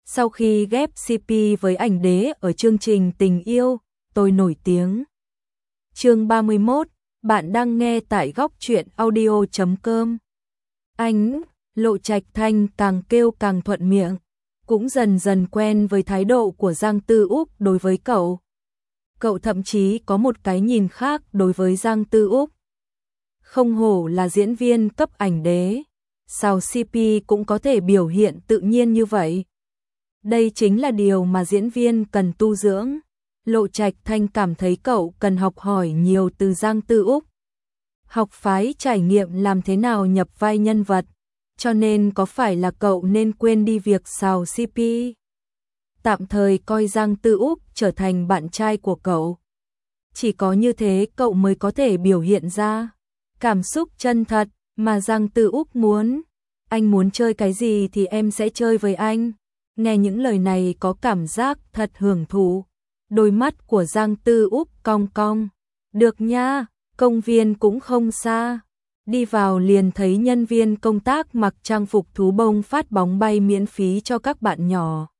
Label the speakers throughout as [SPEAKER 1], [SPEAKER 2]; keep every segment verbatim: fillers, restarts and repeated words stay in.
[SPEAKER 1] Sau khi ghép xê pê với ảnh đế ở chương trình Tình yêu, tôi nổi tiếng. Chương ba mươi mốt, bạn đang nghe tại góc truyện audio chấm com. Anh, Lộ Trạch Thanh càng kêu càng thuận miệng, cũng dần dần quen với thái độ của Giang Tư Úc đối với cậu. Cậu thậm chí có một cái nhìn khác đối với Giang Tư Úc. Không hổ là diễn viên cấp ảnh đế, sao xê pê cũng có thể biểu hiện tự nhiên như vậy. Đây chính là điều mà diễn viên cần tu dưỡng. Lộ Trạch Thanh cảm thấy cậu cần học hỏi nhiều từ Giang Tư Úc. Học phái trải nghiệm làm thế nào nhập vai nhân vật, cho nên có phải là cậu nên quên đi việc xào xê pê? Tạm thời coi Giang Tư Úc trở thành bạn trai của cậu. Chỉ có như thế cậu mới có thể biểu hiện ra cảm xúc chân thật mà Giang Tư Úc muốn. Anh muốn chơi cái gì thì em sẽ chơi với anh. Nghe những lời này có cảm giác thật hưởng thụ. Đôi mắt của Giang Tư Úc cong cong. Được nha, công viên cũng không xa. Đi vào liền thấy nhân viên công tác mặc trang phục thú bông phát bóng bay miễn phí cho các bạn nhỏ.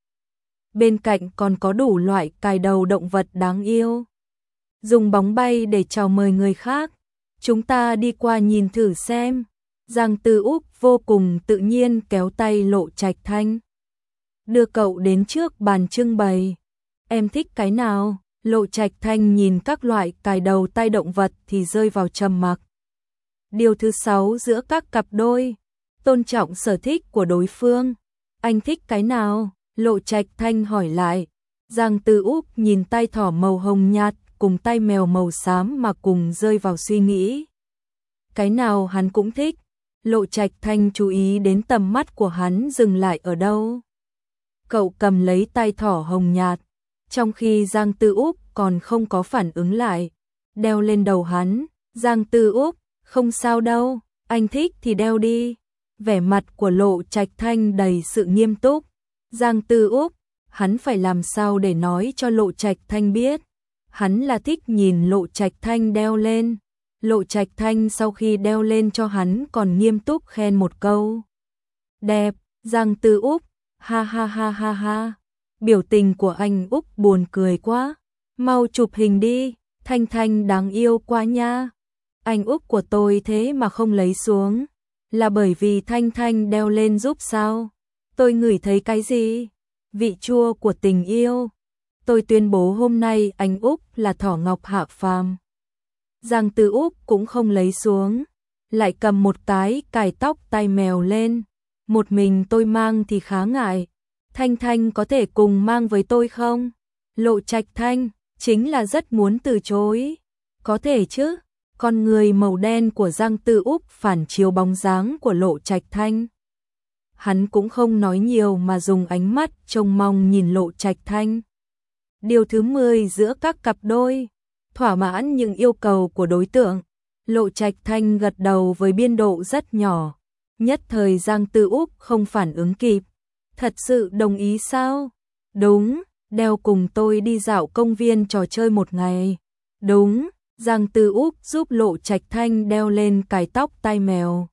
[SPEAKER 1] Bên cạnh còn có đủ loại cài đầu động vật đáng yêu. Dùng bóng bay để chào mời người khác. Chúng ta đi qua nhìn thử xem. Giang Tư Úc vô cùng tự nhiên kéo tay Lộ Trạch Thanh, đưa cậu đến trước bàn trưng bày. Em thích cái nào? Lộ Trạch Thanh nhìn các loại cài đầu tay động vật thì rơi vào trầm mặc. Điều thứ sáu giữa các cặp đôi, tôn trọng sở thích của đối phương. Anh thích cái nào? Lộ Trạch Thanh hỏi lại. Giang Tư Úc nhìn tay thỏ màu hồng nhạt cùng tay mèo màu xám mà cùng rơi vào suy nghĩ. Cái nào hắn cũng thích. Lộ Trạch Thanh chú ý đến tầm mắt của hắn dừng lại ở đâu. Cậu cầm lấy tay thỏ hồng nhạt, trong khi Giang Tư Úc còn không có phản ứng lại, đeo lên đầu hắn. Giang Tư Úc, không sao đâu, anh thích thì đeo đi. Vẻ mặt của Lộ Trạch Thanh đầy sự nghiêm túc. Giang Tư Úc, hắn phải làm sao để nói cho Lộ Trạch Thanh biết. Hắn là thích nhìn Lộ Trạch Thanh đeo lên. Lộ Trạch Thanh sau khi đeo lên cho hắn còn nghiêm túc khen một câu. Đẹp. Giang Tư Úc, ha ha ha ha ha. Biểu tình của anh Úc buồn cười quá. Mau chụp hình đi, Thanh Thanh đáng yêu quá nha. Anh Úc của tôi thế mà không lấy xuống. Là bởi vì Thanh Thanh đeo lên giúp sao? Tôi ngửi thấy cái gì? Vị chua của tình yêu. Tôi tuyên bố hôm nay anh Úc là thỏ ngọc hạ phàm. Giang Tư Úc cũng không lấy xuống, lại cầm một cái cài tóc tai mèo lên. Một mình tôi mang thì khá ngại. Thanh Thanh có thể cùng mang với tôi không? Lộ Trạch Thanh chính là rất muốn từ chối. Có thể chứ? Con người màu đen của Giang Tư Úc phản chiếu bóng dáng của Lộ Trạch Thanh. Hắn cũng không nói nhiều mà dùng ánh mắt trông mong nhìn Lộ Trạch Thanh. Điều thứ mười giữa các cặp đôi, thỏa mãn những yêu cầu của đối tượng. Lộ Trạch Thanh gật đầu với biên độ rất nhỏ. Nhất thời Giang Tư Úc không phản ứng kịp. Thật sự đồng ý sao? Đúng, đeo cùng tôi đi dạo công viên trò chơi một ngày. Đúng, Giang Tư Úc giúp Lộ Trạch Thanh đeo lên cài tóc tai mèo.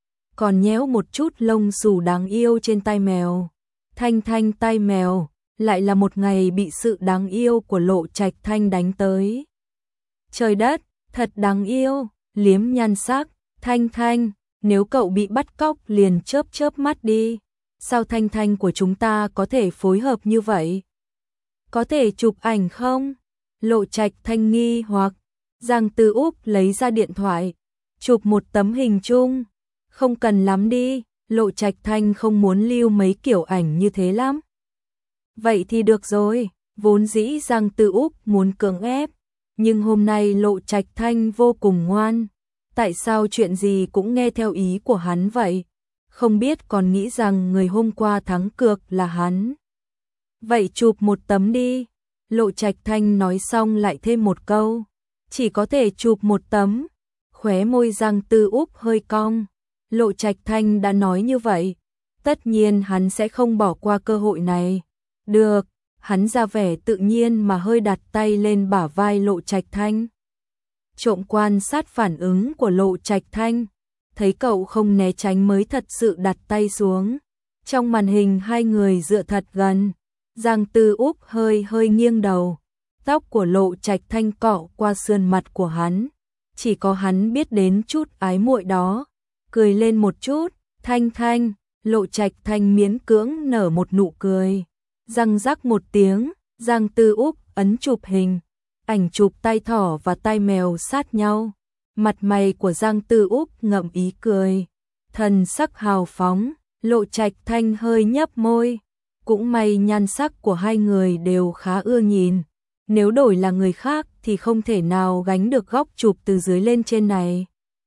[SPEAKER 1] Còn nhéo một chút lông xù đáng yêu trên tai mèo. Thanh Thanh tai mèo, lại là một ngày bị sự đáng yêu của Lộ Trạch Thanh đánh tới. Trời đất, thật đáng yêu, liếm nhan sắc. Thanh Thanh, nếu cậu bị bắt cóc liền chớp chớp mắt đi. Sao Thanh Thanh của chúng ta có thể phối hợp như vậy? Có thể chụp ảnh không? Lộ Trạch Thanh nghi hoặc. Giang Tư Úc lấy ra điện thoại, chụp một tấm hình chung. Không cần lắm đi, Lộ Trạch Thanh không muốn lưu mấy kiểu ảnh như thế lắm. Vậy thì được rồi, vốn dĩ Giang Tư Úc muốn cưỡng ép, nhưng hôm nay Lộ Trạch Thanh vô cùng ngoan. Tại sao chuyện gì cũng nghe theo ý của hắn vậy? Không biết còn nghĩ rằng người hôm qua thắng cược là hắn. Vậy chụp một tấm đi. Lộ Trạch Thanh nói xong lại thêm một câu. Chỉ có thể chụp một tấm. Khóe môi Giang Tư Úc hơi cong. Lộ Trạch Thanh đã nói như vậy, tất nhiên hắn sẽ không bỏ qua cơ hội này. Được, hắn ra vẻ tự nhiên mà hơi đặt tay lên bả vai Lộ Trạch Thanh. Trộm quan sát phản ứng của Lộ Trạch Thanh, thấy cậu không né tránh mới thật sự đặt tay xuống. Trong màn hình hai người dựa thật gần, Giang Tư Úc hơi hơi nghiêng đầu, tóc của Lộ Trạch Thanh cọ qua sườn mặt của hắn, chỉ có hắn biết đến chút ái muội đó, cười lên một chút, Thanh Thanh, Lộ Trạch Thanh miễn cưỡng nở một nụ cười, răng rắc một tiếng, Giang Tư Úc ấn chụp hình, ảnh chụp tai thỏ và tai mèo sát nhau, mặt mày của Giang Tư Úc ngậm ý cười, thần sắc hào phóng, Lộ Trạch Thanh hơi nhấp môi, cũng may nhan sắc của hai người đều khá ưa nhìn, nếu đổi là người khác thì không thể nào gánh được góc chụp từ dưới lên trên này.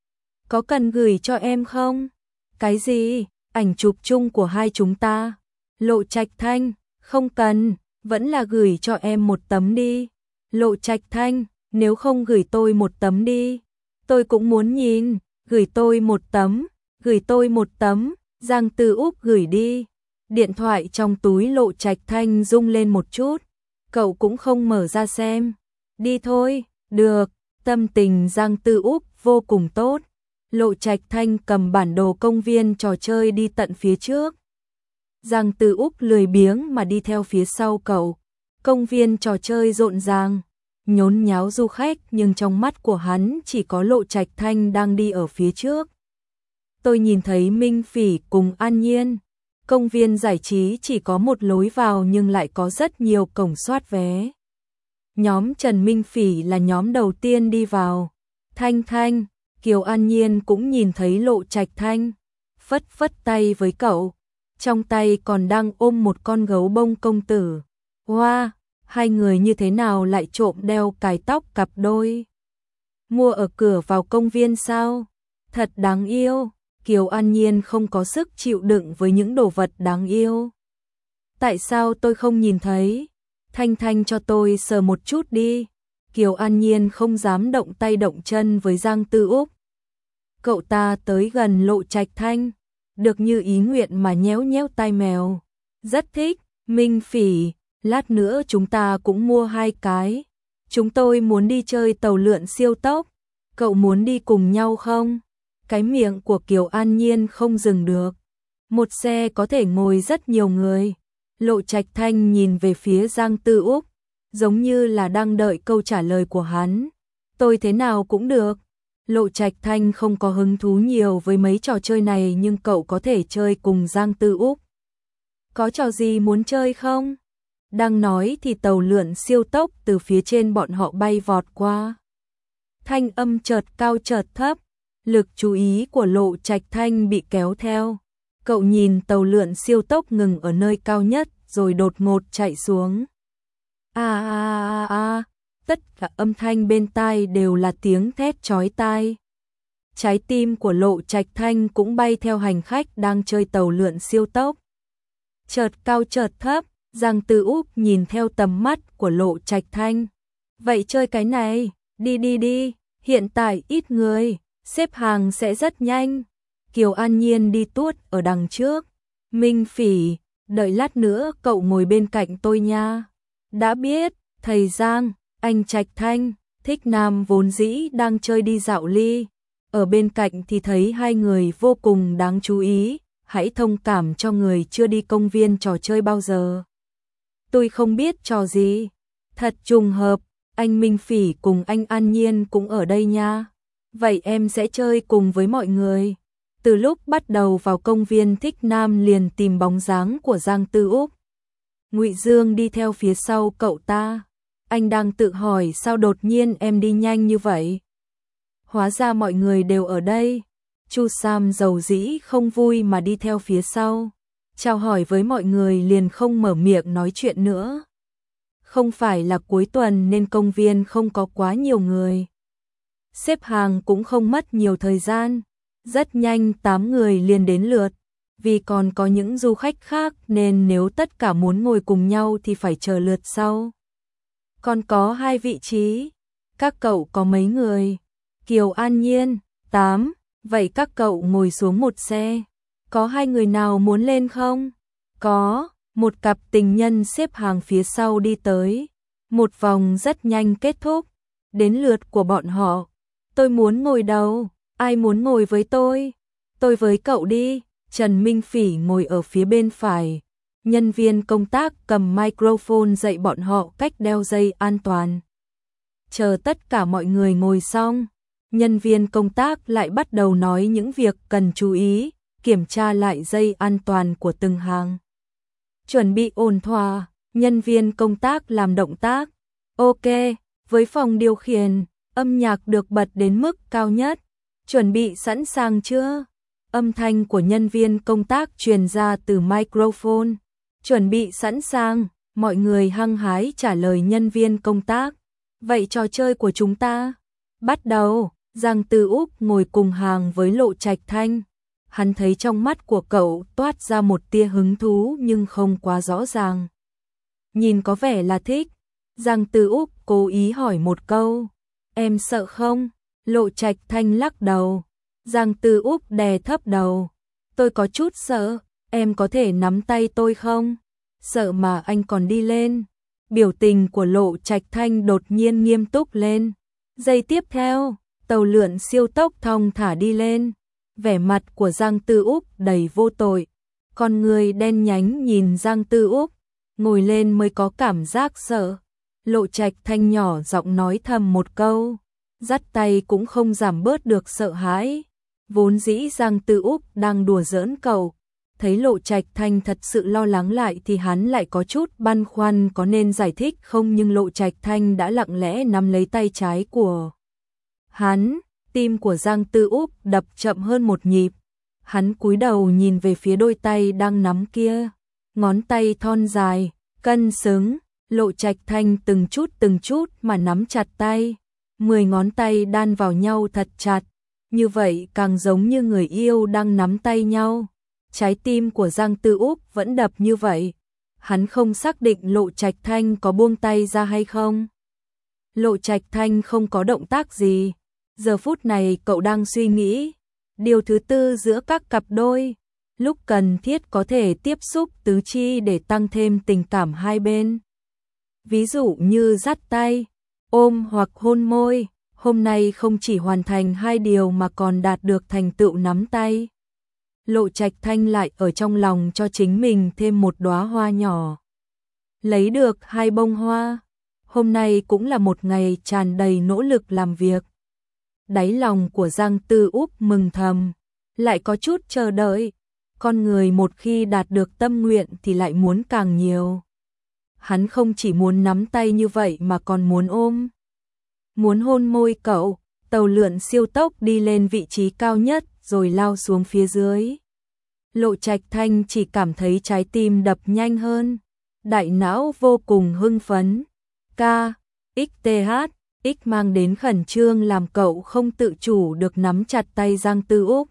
[SPEAKER 1] Có cần gửi cho em không? Cái gì? Ảnh chụp chung của hai chúng ta? Lộ Trạch Thanh, không cần, vẫn là gửi cho em một tấm đi. Lộ Trạch Thanh, nếu không gửi tôi một tấm đi. Tôi cũng muốn nhìn, gửi tôi một tấm, gửi tôi một tấm, Giang Tư Úc gửi đi. Điện thoại trong túi Lộ Trạch Thanh rung lên một chút, cậu cũng không mở ra xem. Đi thôi, được, tâm tình Giang Tư Úc vô cùng tốt. Lộ Trạch Thanh cầm bản đồ công viên trò chơi đi tận phía trước. Giang Tư Úc lười biếng mà đi theo phía sau cậu. Công viên trò chơi rộn ràng, nhốn nháo du khách, nhưng trong mắt của hắn chỉ có Lộ Trạch Thanh đang đi ở phía trước. Tôi nhìn thấy Minh Phỉ cùng An Nhiên. Công viên giải trí chỉ có một lối vào nhưng lại có rất nhiều cổng soát vé. Nhóm Trần Minh Phỉ là nhóm đầu tiên đi vào. Thanh Thanh, Kiều An Nhiên cũng nhìn thấy Lộ Trạch Thanh, phất phất tay với cậu, trong tay còn đang ôm một con gấu bông công tử. Wow, hai người như thế nào lại trộm đeo cài tóc cặp đôi? Mua ở cửa vào công viên sao? Thật đáng yêu. Kiều An Nhiên không có sức chịu đựng với những đồ vật đáng yêu. Tại sao tôi không nhìn thấy? Thanh Thanh cho tôi sờ một chút đi. Kiều An Nhiên không dám động tay động chân với Giang Tư Úc. Cậu ta tới gần Lộ Trạch Thanh, được như ý nguyện mà nhéo nhéo tai mèo. Rất thích. Minh Phỉ, lát nữa chúng ta cũng mua hai cái. Chúng tôi muốn đi chơi tàu lượn siêu tốc. Cậu muốn đi cùng nhau không? Cái miệng của Kiều An Nhiên không dừng được. Một xe có thể ngồi rất nhiều người. Lộ Trạch Thanh nhìn về phía Giang Tư Úc, giống như là đang đợi câu trả lời của hắn. Tôi thế nào cũng được. Lộ Trạch Thanh không có hứng thú nhiều với mấy trò chơi này, nhưng cậu có thể chơi cùng Giang Tư Úc. Có trò gì muốn chơi không? Đang nói thì tàu lượn siêu tốc từ phía trên bọn họ bay vọt qua. Thanh âm chợt cao chợt thấp, lực chú ý của Lộ Trạch Thanh bị kéo theo. Cậu nhìn tàu lượn siêu tốc ngừng ở nơi cao nhất rồi đột ngột chạy xuống. A a a a, tất cả âm thanh bên tai đều là tiếng thét chói tai. Trái tim của Lộ Trạch Thanh cũng bay theo hành khách đang chơi tàu lượn siêu tốc. Chợt cao chợt thấp, Giang Tư Úc nhìn theo tầm mắt của Lộ Trạch Thanh. Vậy chơi cái này, đi đi đi, hiện tại ít người, xếp hàng sẽ rất nhanh. Kiều An Nhiên đi tuốt ở đằng trước. Minh Phỉ, đợi lát nữa cậu ngồi bên cạnh tôi nha. Đã biết, thầy Giang, anh Trạch Thanh, Thích Nam vốn dĩ đang chơi đi dạo ly. Ở bên cạnh thì thấy hai người vô cùng đáng chú ý, hãy thông cảm cho người chưa đi công viên trò chơi bao giờ. Tôi không biết trò gì. Thật trùng hợp, anh Minh Phỉ cùng anh An Nhiên cũng ở đây nha. Vậy em sẽ chơi cùng với mọi người. Từ lúc bắt đầu vào công viên, Thích Nam liền tìm bóng dáng của Giang Tư Úc. Ngụy Dương đi theo phía sau cậu ta. Anh đang tự hỏi sao đột nhiên em đi nhanh như vậy. Hóa ra mọi người đều ở đây. Chu Sam giàu dĩ không vui mà đi theo phía sau. Chào hỏi với mọi người liền không mở miệng nói chuyện nữa. Không phải là cuối tuần nên công viên không có quá nhiều người. Xếp hàng cũng không mất nhiều thời gian. Rất nhanh tám người liền đến lượt. Vì còn có những du khách khác nên nếu tất cả muốn ngồi cùng nhau thì phải chờ lượt sau. Còn có hai vị trí. Các cậu có mấy người? Kiều An Nhiên, tám. Vậy các cậu ngồi xuống một xe. Có hai người nào muốn lên không? Có. Một cặp tình nhân xếp hàng phía sau đi tới. Một vòng rất nhanh kết thúc. Đến lượt của bọn họ. Tôi muốn ngồi đầu. Ai muốn ngồi với tôi? Tôi với cậu đi. Trần Minh Phỉ ngồi ở phía bên phải. Nhân viên công tác cầm microphone dạy bọn họ cách đeo dây an toàn. Chờ tất cả mọi người ngồi xong, nhân viên công tác lại bắt đầu nói những việc cần chú ý, kiểm tra lại dây an toàn của từng hàng. Chuẩn bị ổn thỏa, nhân viên công tác làm động tác. Ok, với phòng điều khiển, âm nhạc được bật đến mức cao nhất. Chuẩn bị sẵn sàng chưa? Âm thanh của nhân viên công tác truyền ra từ microphone. Chuẩn bị sẵn sàng, mọi người hăng hái trả lời nhân viên công tác. Vậy trò chơi của chúng ta bắt đầu. Giang Tư Úc ngồi cùng hàng với Lộ Trạch Thanh. Hắn thấy trong mắt của cậu toát ra một tia hứng thú nhưng không quá rõ ràng. Nhìn có vẻ là thích. Giang Tư Úc cố ý hỏi một câu. Em sợ không? Lộ Trạch Thanh lắc đầu. Giang Tư Úc đè thấp đầu. Tôi có chút sợ, em có thể nắm tay tôi không? Sợ mà anh còn đi lên. Biểu tình của Lộ Trạch Thanh đột nhiên nghiêm túc lên. Giây tiếp theo, tàu lượn siêu tốc thong thả đi lên. Vẻ mặt của Giang Tư Úc đầy vô tội. Con người đen nhánh nhìn Giang Tư Úc, ngồi lên mới có cảm giác sợ. Lộ Trạch Thanh nhỏ giọng nói thầm một câu, dắt tay cũng không giảm bớt được sợ hãi. Vốn dĩ Giang Tư Úc đang đùa giỡn cậu, thấy Lộ Trạch Thanh thật sự lo lắng lại thì hắn lại có chút băn khoăn có nên giải thích không, nhưng Lộ Trạch Thanh đã lặng lẽ nắm lấy tay trái của hắn. Tim của Giang Tư Úc đập chậm hơn một nhịp. Hắn cúi đầu nhìn về phía đôi tay đang nắm kia. Ngón tay thon dài, cân xứng. Lộ Trạch Thanh từng chút từng chút mà nắm chặt tay. Mười ngón tay đan vào nhau thật chặt. Như vậy càng giống như người yêu đang nắm tay nhau. Trái tim của Giang Tư Úc vẫn đập như vậy. Hắn không xác định Lộ Trạch Thanh có buông tay ra hay không. Lộ Trạch Thanh không có động tác gì. Giờ phút này cậu đang suy nghĩ. Điều thứ tư giữa các cặp đôi. Lúc cần thiết có thể tiếp xúc tứ chi để tăng thêm tình cảm hai bên. Ví dụ như dắt tay, ôm hoặc hôn môi. Hôm nay không chỉ hoàn thành hai điều mà còn đạt được thành tựu nắm tay. Lộ Trạch Thanh lại ở trong lòng cho chính mình thêm một đóa hoa nhỏ. Lấy được hai bông hoa. Hôm nay cũng là một ngày tràn đầy nỗ lực làm việc. Đáy lòng của Giang Tư Úc mừng thầm, lại có chút chờ đợi. Con người một khi đạt được tâm nguyện thì lại muốn càng nhiều. Hắn không chỉ muốn nắm tay như vậy mà còn muốn ôm. Muốn hôn môi cậu. Tàu lượn siêu tốc đi lên vị trí cao nhất rồi lao xuống phía dưới. Lộ Trạch Thanh chỉ cảm thấy trái tim đập nhanh hơn. Đại não vô cùng hưng phấn. K, X T H, X mang đến khẩn trương làm cậu không tự chủ được nắm chặt tay Giang Tư Úc.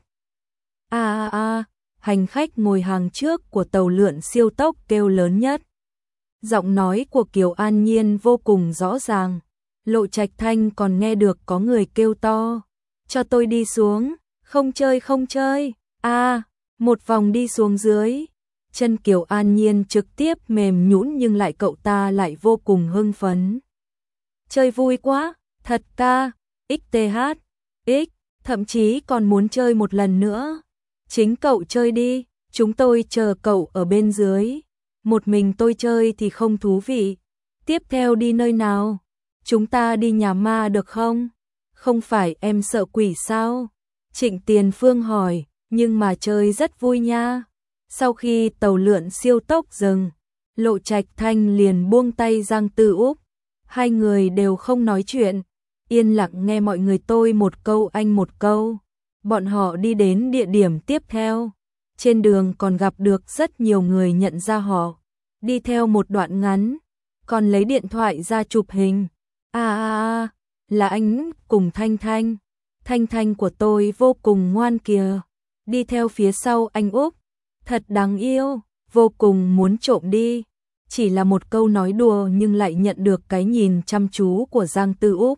[SPEAKER 1] A a a, hành khách ngồi hàng trước của tàu lượn siêu tốc kêu lớn nhất. Giọng nói của Kiều An Nhiên vô cùng rõ ràng. Lộ Trạch Thanh còn nghe được có người kêu to. Cho tôi đi xuống, không chơi không chơi. A, à, một vòng đi xuống dưới. Chân Kiều An Nhiên trực tiếp mềm nhũn nhưng lại cậu ta lại vô cùng hưng phấn. Chơi vui quá, thật ca, ích tê hát, X, thậm chí còn muốn chơi một lần nữa. Chính cậu chơi đi, chúng tôi chờ cậu ở bên dưới. Một mình tôi chơi thì không thú vị. Tiếp theo đi nơi nào? Chúng ta đi nhà ma được không? Không phải em sợ quỷ sao? Trịnh Tiền Phương hỏi, nhưng mà chơi rất vui nha. Sau khi tàu lượn siêu tốc dừng, Lộ Trạch Thanh liền buông tay Giang Tư Úc. Hai người đều không nói chuyện, yên lặng nghe mọi người tôi một câu anh một câu. Bọn họ đi đến địa điểm tiếp theo. Trên đường còn gặp được rất nhiều người nhận ra họ. Đi theo một đoạn ngắn, còn lấy điện thoại ra chụp hình. À à à, là anh cùng Thanh Thanh. Thanh Thanh của tôi vô cùng ngoan kìa. Đi theo phía sau anh Úc. Thật đáng yêu, vô cùng muốn trộm đi. Chỉ là một câu nói đùa nhưng lại nhận được cái nhìn chăm chú của Giang Tư Úc.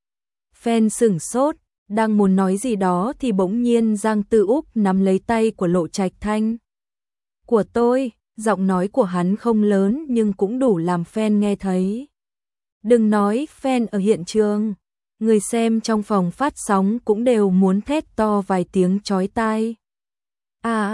[SPEAKER 1] Fan sửng sốt, đang muốn nói gì đó thì bỗng nhiên Giang Tư Úc nắm lấy tay của Lộ Trạch Thanh. Của tôi, giọng nói của hắn không lớn nhưng cũng đủ làm fan nghe thấy. Đừng nói fan ở hiện trường, người xem trong phòng phát sóng cũng đều muốn thét to vài tiếng chói tai. À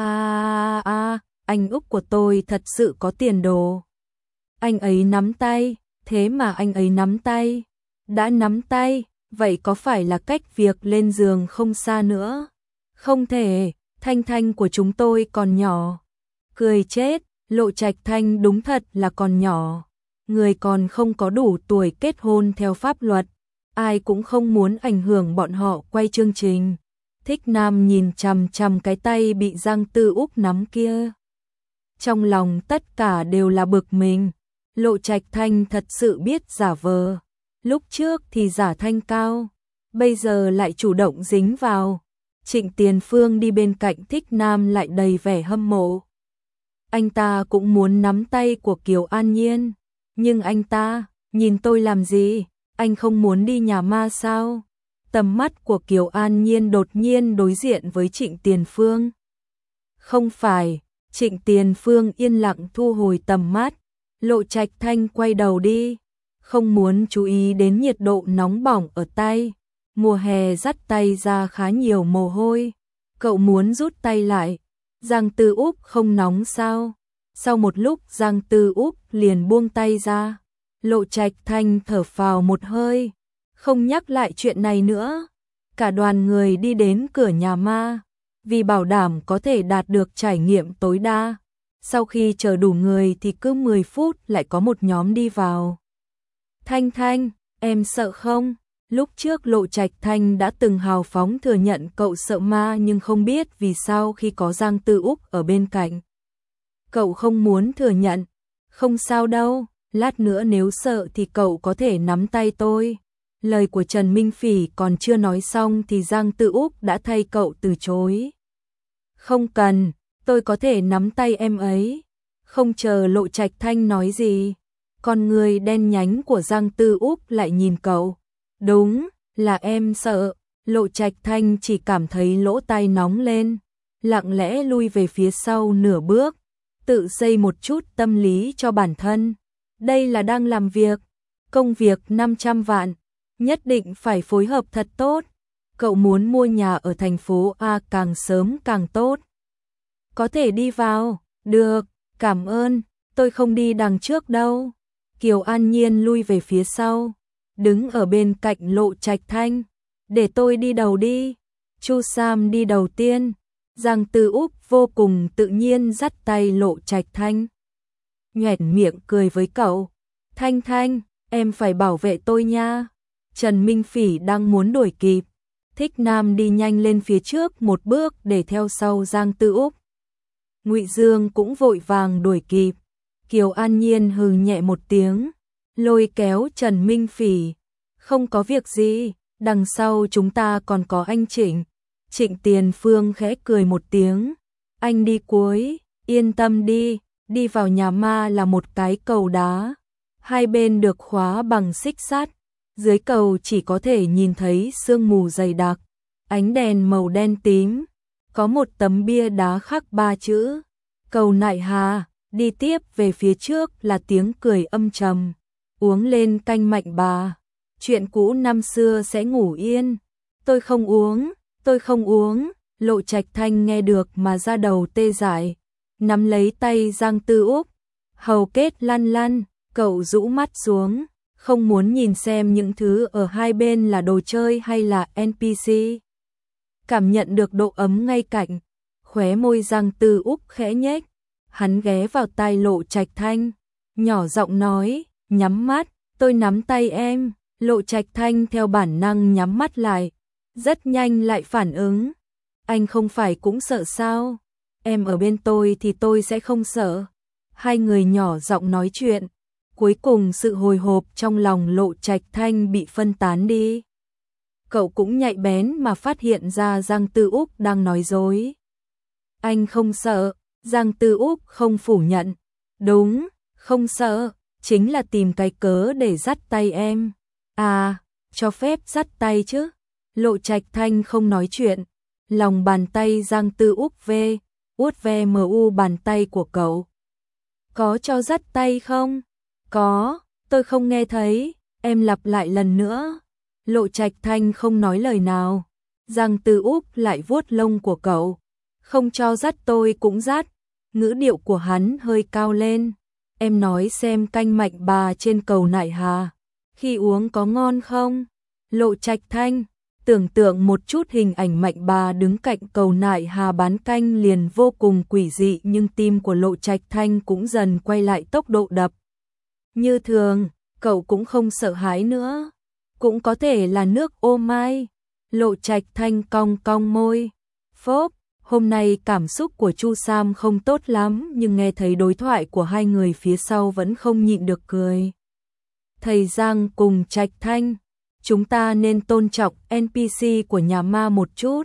[SPEAKER 1] à à, anh Úc của tôi thật sự có tiền đồ. Anh ấy nắm tay, thế mà anh ấy nắm tay. Đã nắm tay, vậy có phải là cách việc lên giường không xa nữa? Không thể, Thanh Thanh của chúng tôi còn nhỏ. Cười chết, Lộ Trạch Thanh đúng thật là còn nhỏ. Người còn không có đủ tuổi kết hôn theo pháp luật. Ai cũng không muốn ảnh hưởng bọn họ quay chương trình. Thích Nam nhìn chằm chằm cái tay bị Giang Tư Úc nắm kia. Trong lòng tất cả đều là bực mình. Lộ Trạch Thanh thật sự biết giả vờ. Lúc trước thì giả thanh cao, bây giờ lại chủ động dính vào. Trịnh Tiền Phương đi bên cạnh Thích Nam lại đầy vẻ hâm mộ. Anh ta cũng muốn nắm tay của Kiều An Nhiên. Nhưng anh ta, nhìn tôi làm gì? Anh không muốn đi nhà ma sao? Tầm mắt của Kiều An Nhiên đột nhiên đối diện với Trịnh Tiền Phương. Không phải, Trịnh Tiền Phương yên lặng thu hồi tầm mắt. Lộ Trạch Thanh quay đầu đi. Không muốn chú ý đến nhiệt độ nóng bỏng ở tay. Mùa hè dắt tay ra khá nhiều mồ hôi. Cậu muốn rút tay lại. Giang Tư Úc không nóng sao? Sau một lúc Giang Tư Úc liền buông tay ra. Lộ Trạch Thanh thở phào một hơi. Không nhắc lại chuyện này nữa. Cả đoàn người đi đến cửa nhà ma. Vì bảo đảm có thể đạt được trải nghiệm tối đa. Sau khi chờ đủ người thì cứ mười phút lại có một nhóm đi vào. Thanh Thanh, em sợ không? Lúc trước Lộ Trạch Thanh đã từng hào phóng thừa nhận cậu sợ ma nhưng không biết vì sao khi có Giang Tư Úc ở bên cạnh. Cậu không muốn thừa nhận. Không sao đâu, lát nữa nếu sợ thì cậu có thể nắm tay tôi. Lời của Trần Minh Phỉ còn chưa nói xong thì Giang Tư Úc đã thay cậu từ chối. Không cần, tôi có thể nắm tay em ấy. Không chờ Lộ Trạch Thanh nói gì. Con người đen nhánh của Giang Tư Úc lại nhìn cậu. Đúng, là em sợ. Lộ Trạch Thanh chỉ cảm thấy lỗ tai nóng lên. Lặng lẽ lui về phía sau nửa bước. Tự xây một chút tâm lý cho bản thân. Đây là đang làm việc. Công việc năm trăm vạn. Nhất định phải phối hợp thật tốt. Cậu muốn mua nhà ở thành phố A càng sớm càng tốt. Có thể đi vào. Được, cảm ơn. Tôi không đi đằng trước đâu. Kiều An Nhiên lui về phía sau. Đứng ở bên cạnh Lộ Trạch Thanh. Để tôi đi đầu đi. Chu Sam đi đầu tiên. Giang Tư Úc vô cùng tự nhiên dắt tay Lộ Trạch Thanh. Nhoẻn miệng cười với cậu. Thanh Thanh, em phải bảo vệ tôi nha. Trần Minh Phỉ đang muốn đuổi kịp. Thích Nam đi nhanh lên phía trước một bước để theo sau Giang Tư Úc. Ngụy Dương cũng vội vàng đuổi kịp. Kiều An Nhiên hừ nhẹ một tiếng, lôi kéo Trần Minh Phỉ. Không có việc gì, đằng sau chúng ta còn có anh Trịnh. Trịnh Tiền Phương khẽ cười một tiếng. Anh đi cuối, yên tâm đi, đi vào nhà ma là một cái cầu đá. Hai bên được khóa bằng xích sắt. Dưới cầu chỉ có thể nhìn thấy sương mù dày đặc. Ánh đèn màu đen tím. Có một tấm bia đá khắc ba chữ. Cầu Nại Hà. Đi tiếp về phía trước là tiếng cười âm trầm. Uống lên canh mạnh bà. Chuyện cũ năm xưa sẽ ngủ yên. Tôi không uống, tôi không uống. Lộ Trạch Thanh nghe được mà ra đầu tê dại. Nắm lấy tay Giang Tư Úc. Hầu kết lăn lăn, cậu rũ mắt xuống. Không muốn nhìn xem những thứ ở hai bên là đồ chơi hay là en pê xê. Cảm nhận được độ ấm ngay cạnh. Khóe môi Giang Tư Úc khẽ nhếch. Hắn ghé vào tai Lộ Trạch Thanh. Nhỏ giọng nói, nhắm mắt, tôi nắm tay em. Lộ Trạch Thanh theo bản năng nhắm mắt lại. Rất nhanh lại phản ứng. Anh không phải cũng sợ sao? Em ở bên tôi thì tôi sẽ không sợ. Hai người nhỏ giọng nói chuyện. Cuối cùng sự hồi hộp trong lòng Lộ Trạch Thanh bị phân tán đi. Cậu cũng nhạy bén mà phát hiện ra Giang Tư Úc đang nói dối. Anh không sợ. Giang Tư Úc không phủ nhận. Đúng, không sợ. Chính là tìm cái cớ để dắt tay em. À, cho phép dắt tay chứ. Lộ Trạch Thanh không nói chuyện. Lòng bàn tay Giang Tư Úc về, uốt ve mờ u bàn tay của cậu. Có cho dắt tay không? Có, tôi không nghe thấy. Em lặp lại lần nữa. Lộ Trạch Thanh không nói lời nào. Giang Tư Úc lại vuốt lông của cậu. Không cho dắt tôi cũng dắt. Ngữ điệu của hắn hơi cao lên. Em nói xem canh Mạnh Bà trên cầu Nại Hà, khi uống có ngon không? Lộ Trạch Thanh, tưởng tượng một chút hình ảnh Mạnh Bà đứng cạnh cầu Nại Hà bán canh liền vô cùng quỷ dị, nhưng tim của Lộ Trạch Thanh cũng dần quay lại tốc độ đập. Như thường, cậu cũng không sợ hãi nữa. Cũng có thể là nước ô mai. Lộ Trạch Thanh cong cong môi. Phốp, hôm nay cảm xúc của Chu Sam không tốt lắm, nhưng nghe thấy đối thoại của hai người phía sau vẫn không nhịn được cười. Thầy Giang cùng Trạch Thanh, chúng ta nên tôn trọng en pê xê của nhà ma một chút.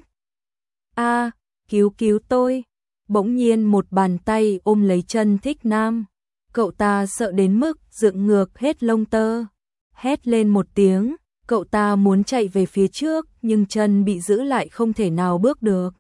[SPEAKER 1] A, cứu cứu tôi. Bỗng nhiên một bàn tay ôm lấy chân Thích Nam. Cậu ta sợ đến mức dựng ngược hết lông tơ. Hét lên một tiếng, cậu ta muốn chạy về phía trước, nhưng chân bị giữ lại không thể nào bước được.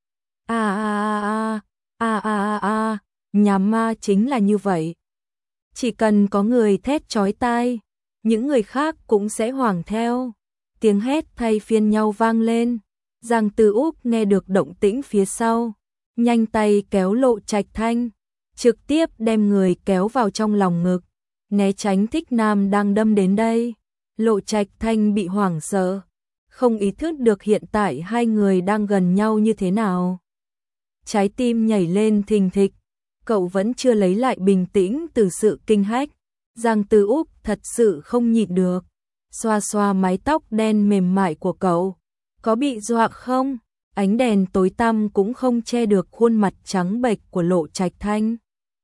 [SPEAKER 1] A a a a a a a, nhà ma chính là như vậy. Chỉ cần có người thét chói tai, những người khác cũng sẽ hoảng theo. Tiếng hét thay phiên nhau vang lên. Giang Tư Úc nghe được động tĩnh phía sau, nhanh tay kéo Lộ Trạch Thanh, trực tiếp đem người kéo vào trong lòng ngực, né tránh Thích Nam đang đâm đến đây. Lộ Trạch Thanh bị hoảng sợ, không ý thức được hiện tại hai người đang gần nhau như thế nào. Trái tim nhảy lên thình thịch, cậu vẫn chưa lấy lại bình tĩnh từ sự kinh hách. Giang Tư Úc thật sự không nhịn được, xoa xoa mái tóc đen mềm mại của cậu. Có bị dọa không? Ánh đèn tối tăm cũng không che được khuôn mặt trắng bệch của Lộ Trạch Thanh.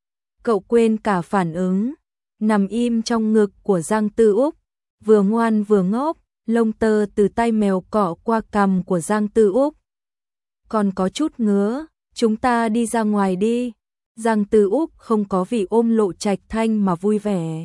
[SPEAKER 1] Cậu quên cả phản ứng, nằm im trong ngực của Giang Tư Úc, vừa ngoan vừa ngốc, lông tơ từ tay mèo cọ qua cằm của Giang Tư Úc. Còn có chút ngứa, chúng ta đi ra ngoài đi. Giang Tư Úc không có vì ôm Lộ Trạch Thanh mà vui vẻ.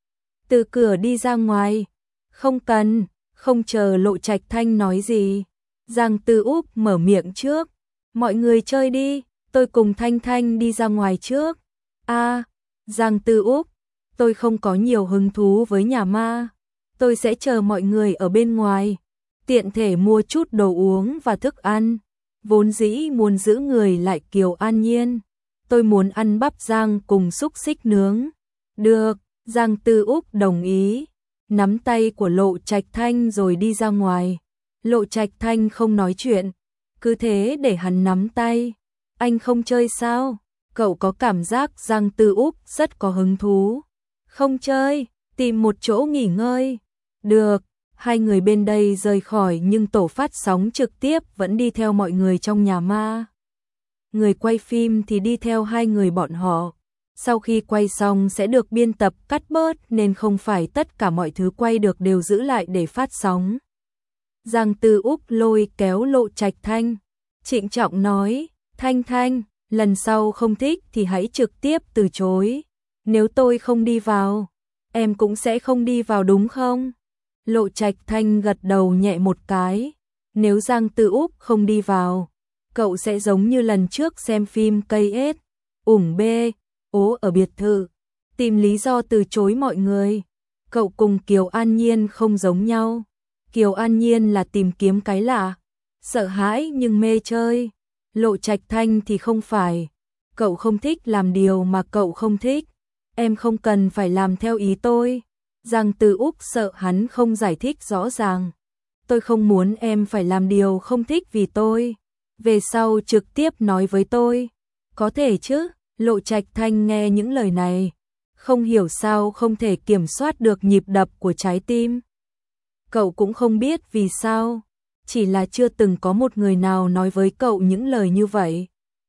[SPEAKER 1] Từ cửa đi ra ngoài. Không cần, không chờ Lộ Trạch Thanh nói gì. Giang Tư Úc mở miệng trước. Mọi người chơi đi, tôi cùng Thanh Thanh đi ra ngoài trước. A, Giang Tư Úc, tôi không có nhiều hứng thú với nhà ma. Tôi sẽ chờ mọi người ở bên ngoài, tiện thể mua chút đồ uống và thức ăn. Vốn dĩ muốn giữ người lại Kiều An Nhiên. Tôi muốn ăn bắp rang cùng xúc xích nướng. Được, Giang Tư Úc đồng ý, nắm tay của Lộ Trạch Thanh rồi đi ra ngoài. Lộ Trạch Thanh không nói chuyện, cứ thế để hắn nắm tay. Anh không chơi sao? Cậu có cảm giác Giang Tư Úc rất có hứng thú. Không chơi, tìm một chỗ nghỉ ngơi. Được, hai người bên đây rời khỏi nhưng tổ phát sóng trực tiếp vẫn đi theo mọi người trong nhà ma. Người quay phim thì đi theo hai người bọn họ. Sau khi quay xong sẽ được biên tập cắt bớt nên không phải tất cả mọi thứ quay được đều giữ lại để phát sóng. Giang Tư Úc lôi kéo Lộ Trạch Thanh, trịnh trọng nói, Thanh Thanh, lần sau không thích thì hãy trực tiếp từ chối. Nếu tôi không đi vào, em cũng sẽ không đi vào đúng không? Lộ Trạch Thanh gật đầu nhẹ một cái. Nếu Giang Tư Úc không đi vào, cậu sẽ giống như lần trước xem phim cây ết, ủng bê, ố ở biệt thự, tìm lý do từ chối mọi người. Cậu cùng Kiều An Nhiên không giống nhau. Kiều An Nhiên là tìm kiếm cái lạ, sợ hãi nhưng mê chơi. Lộ Trạch Thanh thì không phải. Cậu không thích làm điều mà cậu không thích. Em không cần phải làm theo ý tôi. Giang Tư Úc sợ hắn không giải thích rõ ràng. Tôi không muốn em phải làm điều không thích vì tôi. Về sau trực tiếp nói với tôi. Có thể chứ? Lộ Trạch Thanh nghe những lời này, không hiểu sao không thể kiểm soát được nhịp đập của trái tim. Cậu cũng không biết vì sao, chỉ là chưa từng có một người nào nói với cậu những lời như vậy.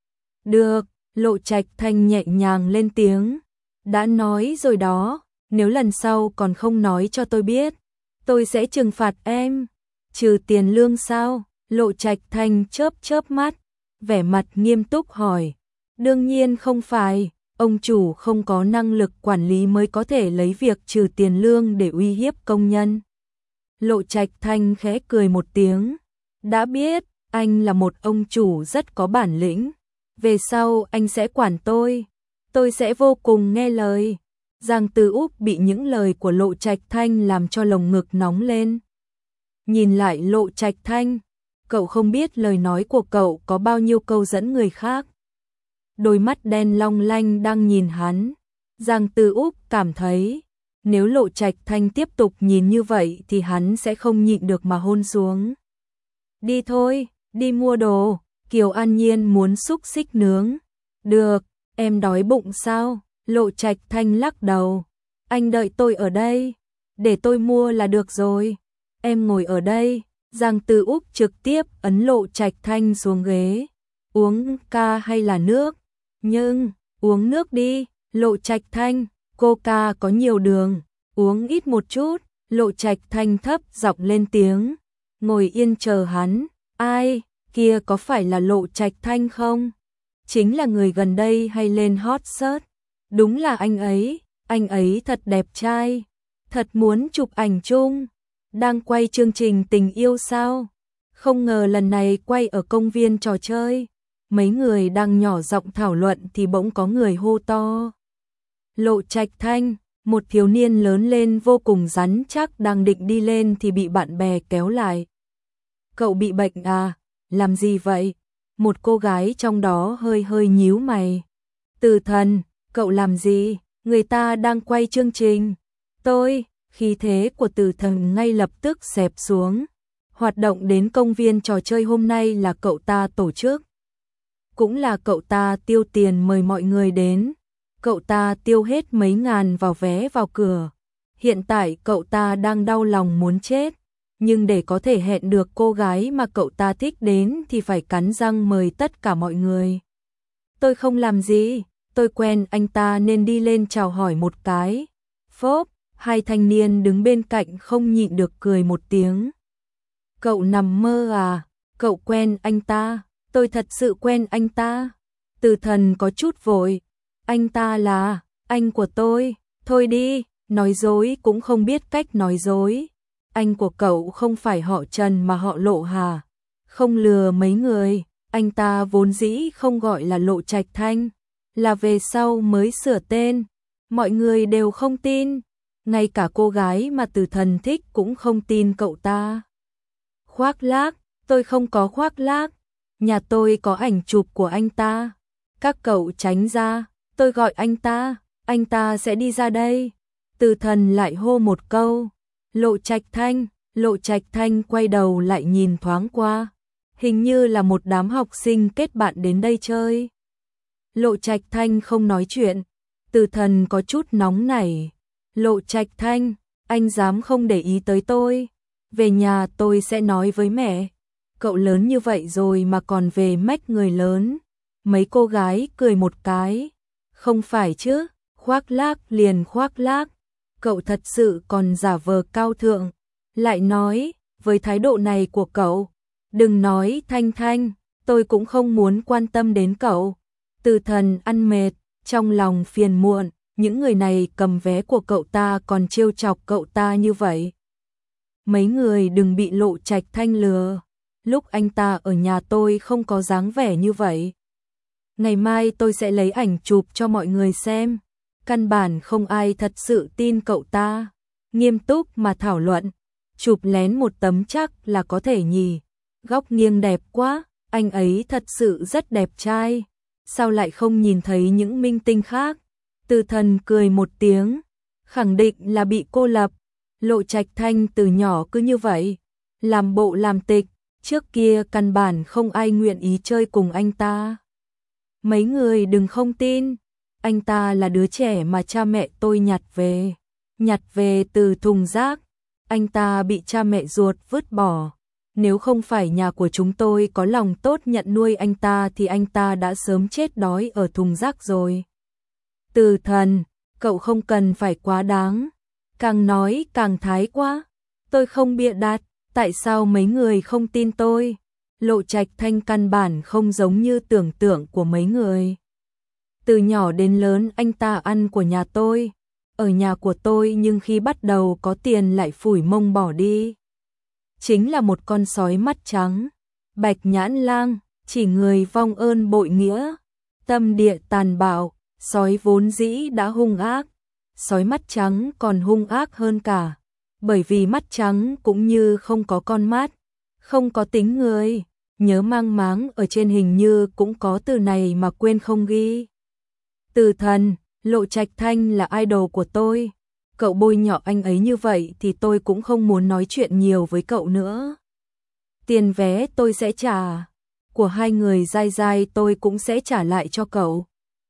[SPEAKER 1] Được, Lộ Trạch Thanh nhẹ nhàng lên tiếng. Đã nói rồi đó, nếu lần sau còn không nói cho tôi biết, tôi sẽ trừng phạt em. Trừ tiền lương sao? Lộ Trạch Thanh chớp chớp mắt, vẻ mặt nghiêm túc hỏi. Đương nhiên không phải, ông chủ không có năng lực quản lý mới có thể lấy việc trừ tiền lương để uy hiếp công nhân. Lộ Trạch Thanh khẽ cười một tiếng. Đã biết, anh là một ông chủ rất có bản lĩnh. Về sau anh sẽ quản tôi. Tôi sẽ vô cùng nghe lời. Giang Tư Úc bị những lời của Lộ Trạch Thanh làm cho lồng ngực nóng lên. Nhìn lại Lộ Trạch Thanh, Cậu không biết lời nói của cậu có bao nhiêu câu dẫn người khác. Đôi mắt đen long lanh đang nhìn hắn. Giang Tư Úc cảm thấy, nếu Lộ Trạch Thanh tiếp tục nhìn như vậy thì hắn sẽ không nhịn được mà hôn xuống. Đi thôi, đi mua đồ. Kiều An Nhiên muốn xúc xích nướng. Được, em đói bụng sao? Lộ Trạch Thanh lắc đầu. Anh đợi tôi ở đây. Để tôi mua là được rồi. Em ngồi ở đây. Giang Tư Úc trực tiếp ấn Lộ Trạch Thanh xuống ghế. Uống ca hay là nước? Nhưng, uống nước đi. Lộ Trạch Thanh, Coca có nhiều đường. Uống ít một chút. Lộ Trạch Thanh thấp giọng lên tiếng. Ngồi yên chờ hắn. Ai, kia có phải là Lộ Trạch Thanh không? Chính là người gần đây hay lên hot search. Đúng là anh ấy, anh ấy thật đẹp trai. Thật muốn chụp ảnh chung. Đang quay chương trình tình yêu sao? Không ngờ lần này quay ở công viên trò chơi. Mấy người đang nhỏ giọng thảo luận thì bỗng có người hô to. Lộ Trạch Thanh, một thiếu niên lớn lên vô cùng rắn chắc đang định đi lên thì bị bạn bè kéo lại. Cậu bị bệnh à? Làm gì vậy? Một cô gái trong đó hơi hơi nhíu mày. Từ Thần, cậu làm gì? Người ta đang quay chương trình. Tôi, khí thế của Từ Thần ngay lập tức xẹp xuống. Hoạt động đến công viên trò chơi hôm nay là cậu ta tổ chức. Cũng là cậu ta tiêu tiền mời mọi người đến. Cậu ta tiêu hết mấy ngàn vào vé vào cửa. Hiện tại cậu ta đang đau lòng muốn chết. Nhưng để có thể hẹn được cô gái mà cậu ta thích đến thì phải cắn răng mời tất cả mọi người. Tôi không làm gì, tôi quen anh ta nên đi lên chào hỏi một cái. Phốp, hai thanh niên đứng bên cạnh không nhịn được cười một tiếng. Cậu nằm mơ à, cậu quen anh ta, tôi thật sự quen anh ta. Từ Thần có chút vội, anh ta là, anh của tôi, thôi đi, nói dối cũng không biết cách nói dối. Anh của cậu không phải họ Trần mà họ Lộ hà? Không lừa mấy người, anh ta vốn dĩ không gọi là Lộ Trạch Thanh, là về sau mới sửa tên. Mọi người đều không tin, ngay cả cô gái mà Từ Thần thích cũng không tin cậu ta. Khoác lác, tôi không có khoác lác, nhà tôi có ảnh chụp của anh ta. Các cậu tránh ra, tôi gọi anh ta, anh ta sẽ đi ra đây. Từ Thần lại hô một câu. Lộ Trạch Thanh, Lộ Trạch Thanh quay đầu lại nhìn thoáng qua, hình như là một đám học sinh kết bạn đến đây chơi. Lộ Trạch Thanh không nói chuyện, Từ Thần có chút nóng nảy. Lộ Trạch Thanh, anh dám không để ý tới tôi? Về nhà tôi sẽ nói với mẹ. Cậu lớn như vậy rồi mà còn về mách người lớn. Mấy cô gái cười một cái. Không phải chứ, khoác lác liền khoác lác. Cậu thật sự còn giả vờ cao thượng. Lại nói, với thái độ này của cậu, đừng nói Thanh Thanh, tôi cũng không muốn quan tâm đến cậu. Từ Thần ăn mệt, trong lòng phiền muộn, những người này cầm vé của cậu ta còn trêu chọc cậu ta như vậy. Mấy người đừng bị Lộ Trạch Thanh lừa, lúc anh ta ở nhà tôi không có dáng vẻ như vậy. Ngày mai tôi sẽ lấy ảnh chụp cho mọi người xem. Căn bản không ai thật sự tin cậu ta. Nghiêm túc mà thảo luận. Chụp lén một tấm chắc là có thể nhỉ. Góc nghiêng đẹp quá, anh ấy thật sự rất đẹp trai. Sao lại không nhìn thấy những minh tinh khác? Từ Thần cười một tiếng, khẳng định là bị cô lập. Lộ Trạch Thanh từ nhỏ cứ như vậy, làm bộ làm tịch, trước kia căn bản không ai nguyện ý chơi cùng anh ta. Mấy người đừng không tin, anh ta là đứa trẻ mà cha mẹ tôi nhặt về, nhặt về từ thùng rác. Anh ta bị cha mẹ ruột vứt bỏ. Nếu không phải nhà của chúng tôi có lòng tốt nhận nuôi anh ta thì anh ta đã sớm chết đói ở thùng rác rồi. Từ Thần, cậu không cần phải quá đáng. Càng nói càng thái quá. Tôi không bịa đặt, tại sao mấy người không tin tôi? Lộ Trạch Thanh căn bản không giống như tưởng tượng của mấy người. Từ nhỏ đến lớn anh ta ăn của nhà tôi, ở nhà của tôi, nhưng khi bắt đầu có tiền lại phủi mông bỏ đi. Chính là một con sói mắt trắng, Bạch Nhãn Lang, chỉ người vong ơn bội nghĩa, tâm địa tàn bạo, sói vốn dĩ đã hung ác, sói mắt trắng còn hung ác hơn cả, bởi vì mắt trắng cũng như không có con mắt, Không có tính người, nhớ mang máng ở trên hình như cũng có từ này mà quên không ghi. Từ Thần, Lộ Trạch Thanh là idol của tôi. Cậu bôi nhọ anh ấy như vậy thì tôi cũng không muốn nói chuyện nhiều với cậu nữa. Tiền vé tôi sẽ trả, của hai người dai dai tôi cũng sẽ trả lại cho cậu.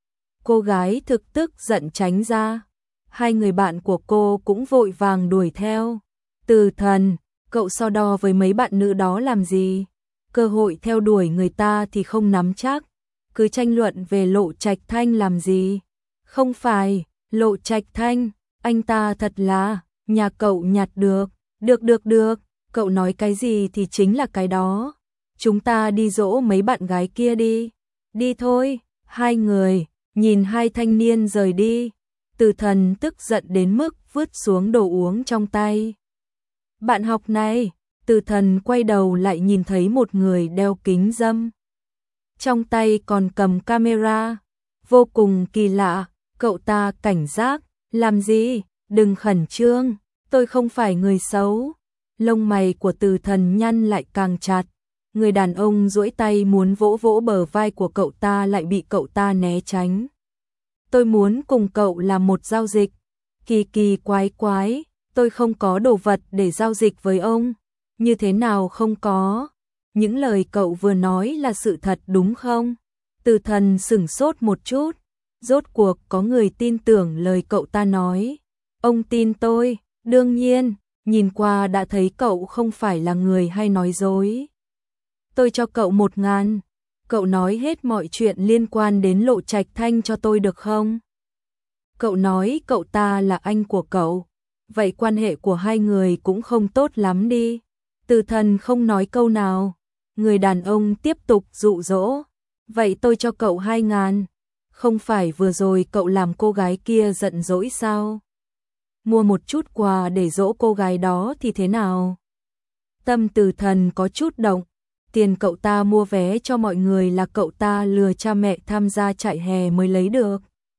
[SPEAKER 1] Cô gái thực tức giận tránh ra. Hai người bạn của cô cũng vội vàng đuổi theo. Từ Thần, cậu so đo với mấy bạn nữ đó làm gì? Cơ hội theo đuổi người ta thì không nắm chắc. Cứ tranh luận về Lộ Trạch Thanh làm gì? Không phải, Lộ Trạch Thanh, anh ta thật là, nhà cậu nhặt được. Được được được, cậu nói cái gì thì chính là cái đó. Chúng ta đi dỗ mấy bạn gái kia đi. Đi thôi, hai người, nhìn hai thanh niên rời đi. Từ Thần tức giận đến mức vứt xuống đồ uống trong tay. Bạn học này, Từ Thần quay đầu lại nhìn thấy một người đeo kính râm. Trong tay còn cầm camera. Vô cùng kỳ lạ, cậu ta cảnh giác. Làm gì? Đừng khẩn trương, tôi không phải người xấu. Lông mày của Từ Thần nhăn lại càng chặt. Người đàn ông duỗi tay muốn vỗ vỗ bờ vai của cậu ta lại bị cậu ta né tránh. Tôi muốn cùng cậu làm một giao dịch. Kỳ kỳ quái quái, tôi không có đồ vật để giao dịch với ông. Như thế nào không có? Những lời cậu vừa nói là sự thật đúng không? Từ Thần sửng sốt một chút. Rốt cuộc có người tin tưởng lời cậu ta nói. Ông tin tôi, đương nhiên, nhìn qua đã thấy cậu không phải là người hay nói dối. Tôi cho cậu một ngàn. Cậu nói hết mọi chuyện liên quan đến Lộ Trạch Thanh cho tôi được không? Cậu nói cậu ta là anh của cậu. Vậy quan hệ của hai người cũng không tốt lắm đi. Từ Thần không nói câu nào. Người đàn ông tiếp tục dụ dỗ. Vậy tôi cho cậu hai ngàn. Không phải vừa rồi cậu làm cô gái kia giận dỗi sao? Mua một chút quà để dỗ cô gái đó thì thế nào? Tâm Từ Thần có chút động. Tiền cậu ta mua vé cho mọi người là cậu ta lừa cha mẹ tham gia trại hè mới lấy được.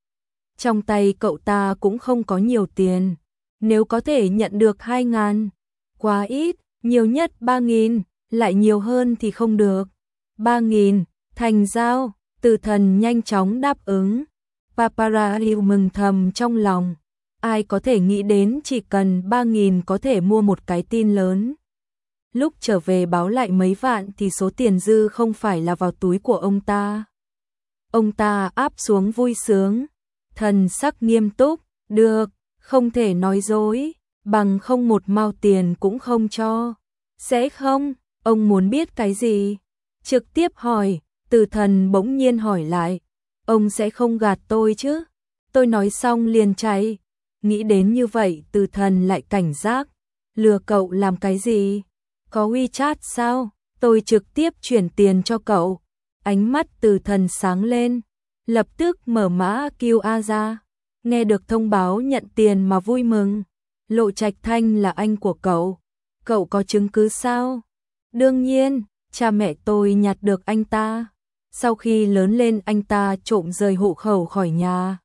[SPEAKER 1] Trong tay cậu ta cũng không có nhiều tiền. Nếu có thể nhận được hai ngàn, quá ít, nhiều nhất ba nghìn, lại nhiều hơn thì không được. Ba nghìn, thành giao. Từ Thần nhanh chóng đáp ứng. Paparazzi mừng thầm trong lòng. Ai có thể nghĩ đến chỉ cần ba nghìn có thể mua một cái tin lớn. Lúc trở về báo lại mấy vạn thì số tiền dư không phải là vào túi của ông ta. Ông ta áp xuống vui sướng. Thần sắc nghiêm túc. Được, không thể nói dối. Bằng không một mao tiền cũng không cho. Sẽ không? Ông muốn biết cái gì? Trực tiếp hỏi. Từ Thần bỗng nhiên hỏi lại. Ông sẽ không gạt tôi chứ? Tôi nói xong liền chạy. Nghĩ đến như vậy Từ Thần lại cảnh giác. Lừa cậu làm cái gì? Có WeChat sao? Tôi trực tiếp chuyển tiền cho cậu. Ánh mắt Từ Thần sáng lên. Lập tức mở mã quy rờ ra. Nghe được thông báo nhận tiền mà vui mừng. Lộ Trạch Thanh là anh của cậu. Cậu có chứng cứ sao? Đương nhiên, cha mẹ tôi nhặt được anh ta. Sau khi lớn lên anh ta trộm rời hộ khẩu khỏi nhà.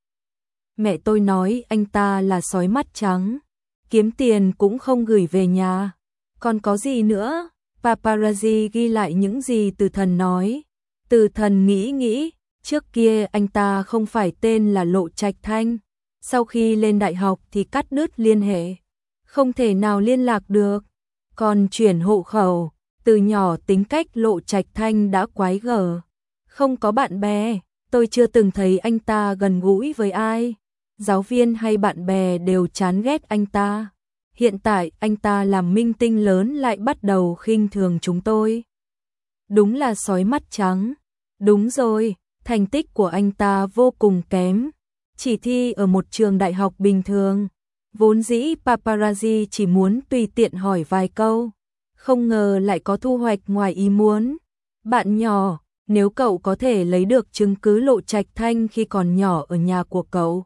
[SPEAKER 1] Mẹ tôi nói anh ta là sói mắt trắng. Kiếm tiền cũng không gửi về nhà. Còn có gì nữa? Paparazzi ghi lại những gì Từ Thần nói. Từ Thần nghĩ nghĩ. Trước kia anh ta không phải tên là Lộ Trạch Thanh. Sau khi lên đại học thì cắt đứt liên hệ. Không thể nào liên lạc được. Còn chuyển hộ khẩu. Từ nhỏ tính cách Lộ Trạch Thanh đã quái gở. Không có bạn bè. Tôi chưa từng thấy anh ta gần gũi với ai. Giáo viên hay bạn bè đều chán ghét anh ta. Hiện tại anh ta làm minh tinh lớn lại bắt đầu khinh thường chúng tôi. Đúng là sói mắt trắng. Đúng rồi, thành tích của anh ta vô cùng kém. Chỉ thi ở một trường đại học bình thường. Vốn dĩ paparazzi chỉ muốn tùy tiện hỏi vài câu. Không ngờ lại có thu hoạch ngoài ý muốn. Bạn nhỏ, nếu cậu có thể lấy được chứng cứ Lộ Trạch Thanh khi còn nhỏ ở nhà của cậu,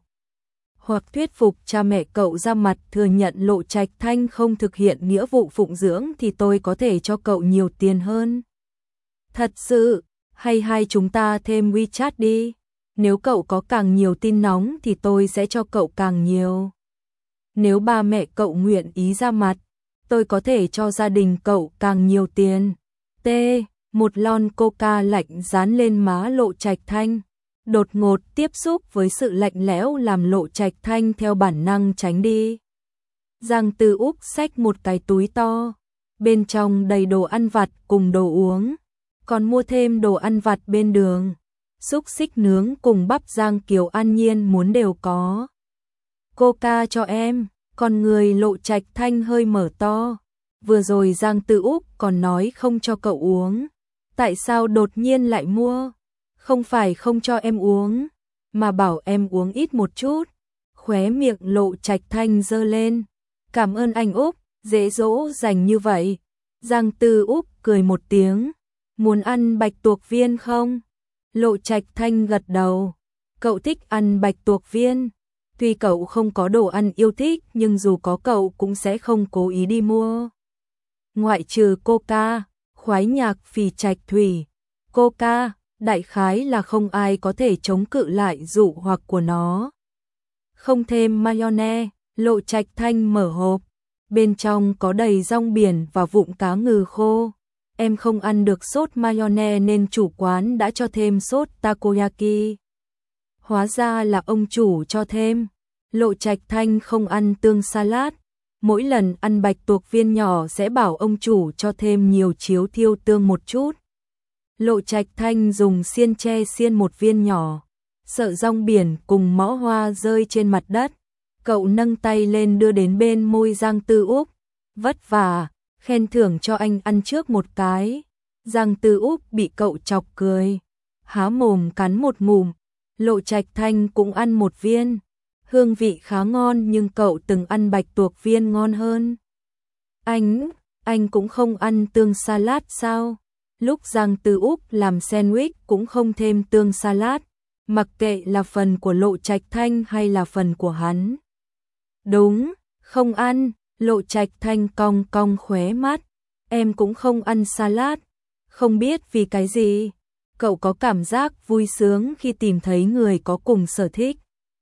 [SPEAKER 1] hoặc thuyết phục cha mẹ cậu ra mặt thừa nhận Lộ Trạch Thanh không thực hiện nghĩa vụ phụng dưỡng thì tôi có thể cho cậu nhiều tiền hơn. Thật sự, hay hai chúng ta thêm WeChat đi. Nếu cậu có càng nhiều tin nóng thì tôi sẽ cho cậu càng nhiều. Nếu ba mẹ cậu nguyện ý ra mặt, tôi có thể cho gia đình cậu càng nhiều tiền. T. Một lon coca lạnh dán lên má Lộ Trạch Thanh. Đột ngột tiếp xúc với sự lạnh lẽo làm Lộ Trạch Thanh theo bản năng tránh đi. Giang Tư Úc xách một cái túi to, bên trong đầy đồ ăn vặt cùng đồ uống, còn mua thêm đồ ăn vặt bên đường, xúc xích nướng cùng bắp rang Kiều An Nhiên muốn đều có. Coca cho em, con người Lộ Trạch Thanh hơi mở to. Vừa rồi Giang Tư Úc còn nói không cho cậu uống, tại sao đột nhiên lại mua? Không phải không cho em uống, mà bảo em uống ít một chút. Khóe miệng Lộ Trạch Thanh giơ lên. Cảm ơn anh Úc, dễ dỗ dành như vậy. Giang Tư Úc cười một tiếng. Muốn ăn bạch tuộc viên không? Lộ Trạch Thanh gật đầu. Cậu thích ăn bạch tuộc viên. Tuy cậu không có đồ ăn yêu thích nhưng dù có cậu cũng sẽ không cố ý đi mua. Ngoại trừ coca, khoái nhạc phì trạch thủy. Coca, đại khái là không ai có thể chống cự lại dụ hoặc của nó. Không thêm mayonnaise, Lộ Trạch Thanh mở hộp. Bên trong có đầy rong biển và vụn cá ngừ khô. Em không ăn được sốt mayonnaise nên chủ quán đã cho thêm sốt takoyaki. Hóa ra là ông chủ cho thêm. Lộ Trạch Thanh không ăn tương salad. Mỗi lần ăn bạch tuộc viên nhỏ sẽ bảo ông chủ cho thêm nhiều chiếu thiêu tương một chút. Lộ Trạch Thanh dùng xiên tre xiên một viên nhỏ. Sợ rong biển cùng mõ hoa rơi trên mặt đất. Cậu nâng tay lên đưa đến bên môi Giang Tư Úc. Vất vả, khen thưởng cho anh ăn trước một cái. Giang Tư Úc bị cậu chọc cười. Há mồm cắn một ngụm. Lộ Trạch Thanh cũng ăn một viên. Hương vị khá ngon nhưng cậu từng ăn bạch tuộc viên ngon hơn. Anh, anh cũng không ăn tương salad sao? Lúc Giang Tư Úc làm sandwich cũng không thêm tương salad. Mặc kệ là phần của Lộ Trạch Thanh hay là phần của hắn. Đúng, không ăn. Lộ Trạch Thanh cong cong khóe mắt. Em cũng không ăn salad. Không biết vì cái gì. Cậu có cảm giác vui sướng khi tìm thấy người có cùng sở thích.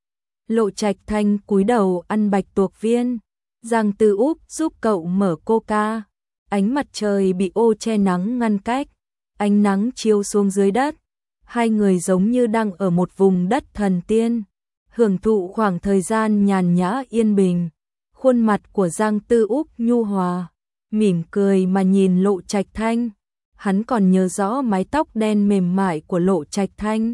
[SPEAKER 1] Lộ Trạch Thanh cúi đầu ăn bạch tuộc viên. Giang Tư Úc giúp cậu mở coca. Ánh mặt trời bị ô che nắng ngăn cách. Ánh nắng chiếu xuống dưới đất. Hai người giống như đang ở một vùng đất thần tiên. Hưởng thụ khoảng thời gian nhàn nhã yên bình. Khuôn mặt của Giang Tư Úc nhu hòa. Mỉm cười mà nhìn Lộ Trạch Thanh. Hắn còn nhớ rõ mái tóc đen mềm mại của Lộ Trạch Thanh.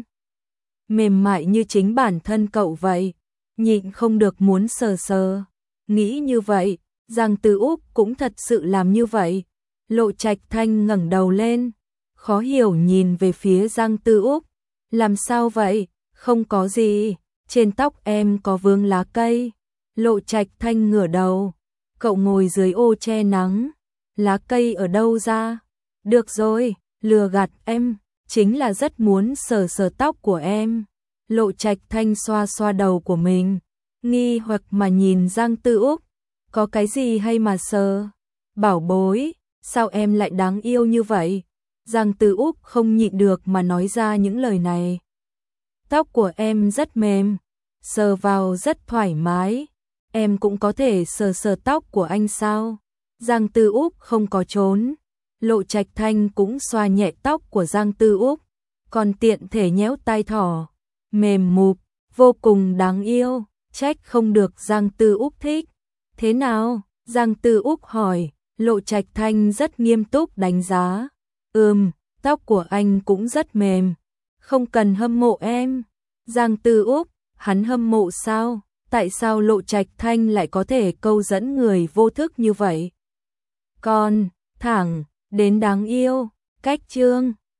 [SPEAKER 1] Mềm mại như chính bản thân cậu vậy. Nhịn không được muốn sờ sờ. Nghĩ như vậy, Giang Tư Úc cũng thật sự làm như vậy. Lộ Trạch Thanh ngẩng đầu lên, khó hiểu nhìn về phía Giang Tư Úc. Làm sao vậy? Không có gì, trên tóc em có vướng lá cây. Lộ Trạch Thanh ngửa đầu, cậu ngồi dưới ô che nắng. Lá cây ở đâu ra? Được rồi, lừa gạt em, chính là rất muốn sờ sờ tóc của em. Lộ Trạch Thanh xoa xoa đầu của mình, nghi hoặc mà nhìn Giang Tư Úc. Có cái gì hay mà sờ? Bảo bối, sao em lại đáng yêu như vậy? Giang Tư Úc không nhịn được mà nói ra những lời này. Tóc của em rất mềm, sờ vào rất thoải mái. Em cũng có thể sờ sờ tóc của anh sao? Giang Tư Úc không có trốn. Lộ Trạch Thanh cũng xoa nhẹ tóc của Giang Tư Úc, còn tiện thể nhéo tai thỏ. Mềm mụp, vô cùng đáng yêu, trách không được Giang Tư Úc thích. Thế nào? Giang Tư Úc hỏi. Lộ Trạch Thanh rất nghiêm túc đánh giá. Ừm, tóc của anh cũng rất mềm. Không cần hâm mộ em. Giang Tư Úc, hắn hâm mộ sao? Tại sao Lộ Trạch Thanh lại có thể câu dẫn người vô thức như vậy? Còn, thẳng, đến đáng yêu, cách chương.